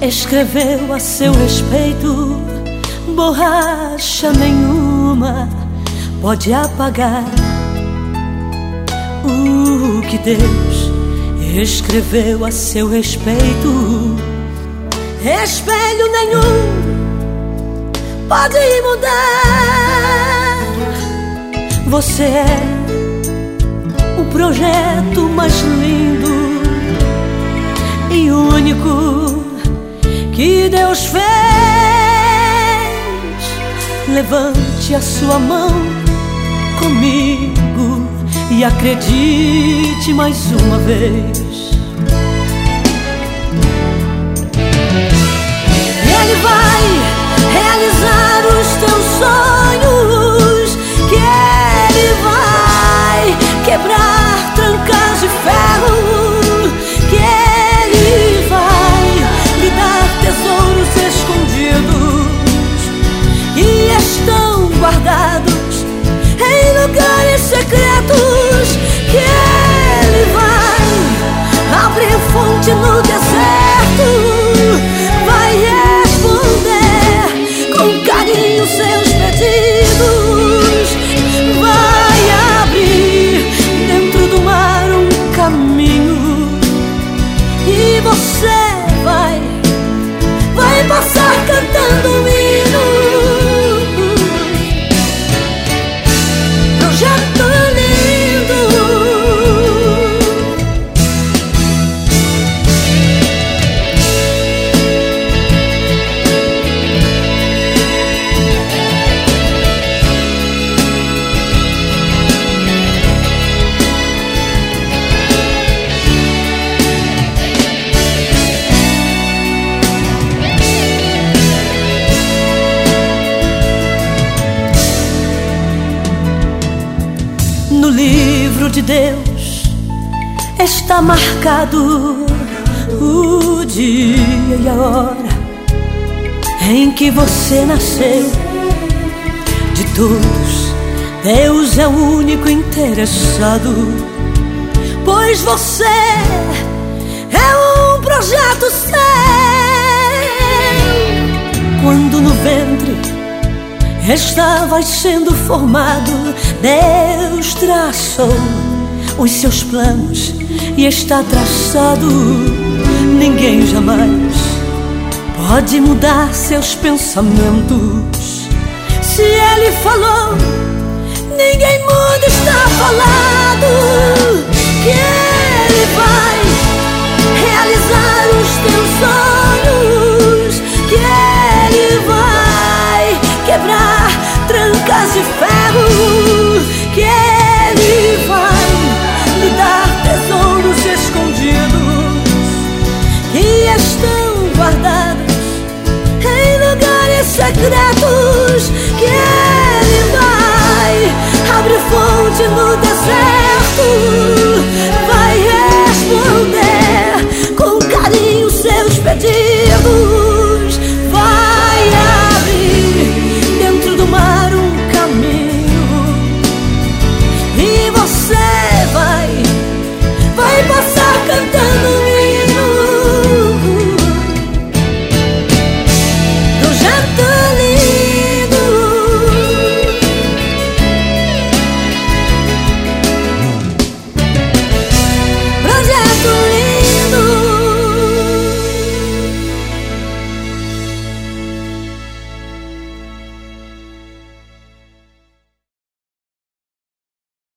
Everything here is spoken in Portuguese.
escreveu a seu respeito. Borracha nenhuma pode apagar o que Deus escreveu a seu respeito. Espelho nenhum pode mudar. Você é o projeto mais lindo e único que Deus fez. Levante a sua mão comigo e acredite mais uma vez. Ele vai realizar os teus sonhos, que Ele vai quebrar trancas de ferro, que Ele vai lhe dar tesouros escondidos que estão guardados em lugares secretos, que Ele vai abrir fonte no deserto, vai responder com carinho seus pedidos, vai abrir dentro do mar um caminho, e você vai passar cantando um hino. Projeto lindo. No livro de Deus está marcado o dia e a hora em que você nasceu. De todos, Deus é o único interessado, pois você é um projeto seu. Quando no ventre estavas sendo formado, Deus traçou os seus planos e está traçado. Ninguém jamais pode mudar seus pensamentos. Se Ele falou, ninguém muda, está falado. Que Ele vai realizar os teus sonhos, que Ele vai quebrar trancas de ferro, que Ele vai lhe dar tesouros escondidos que estão guardados em lugares secretos,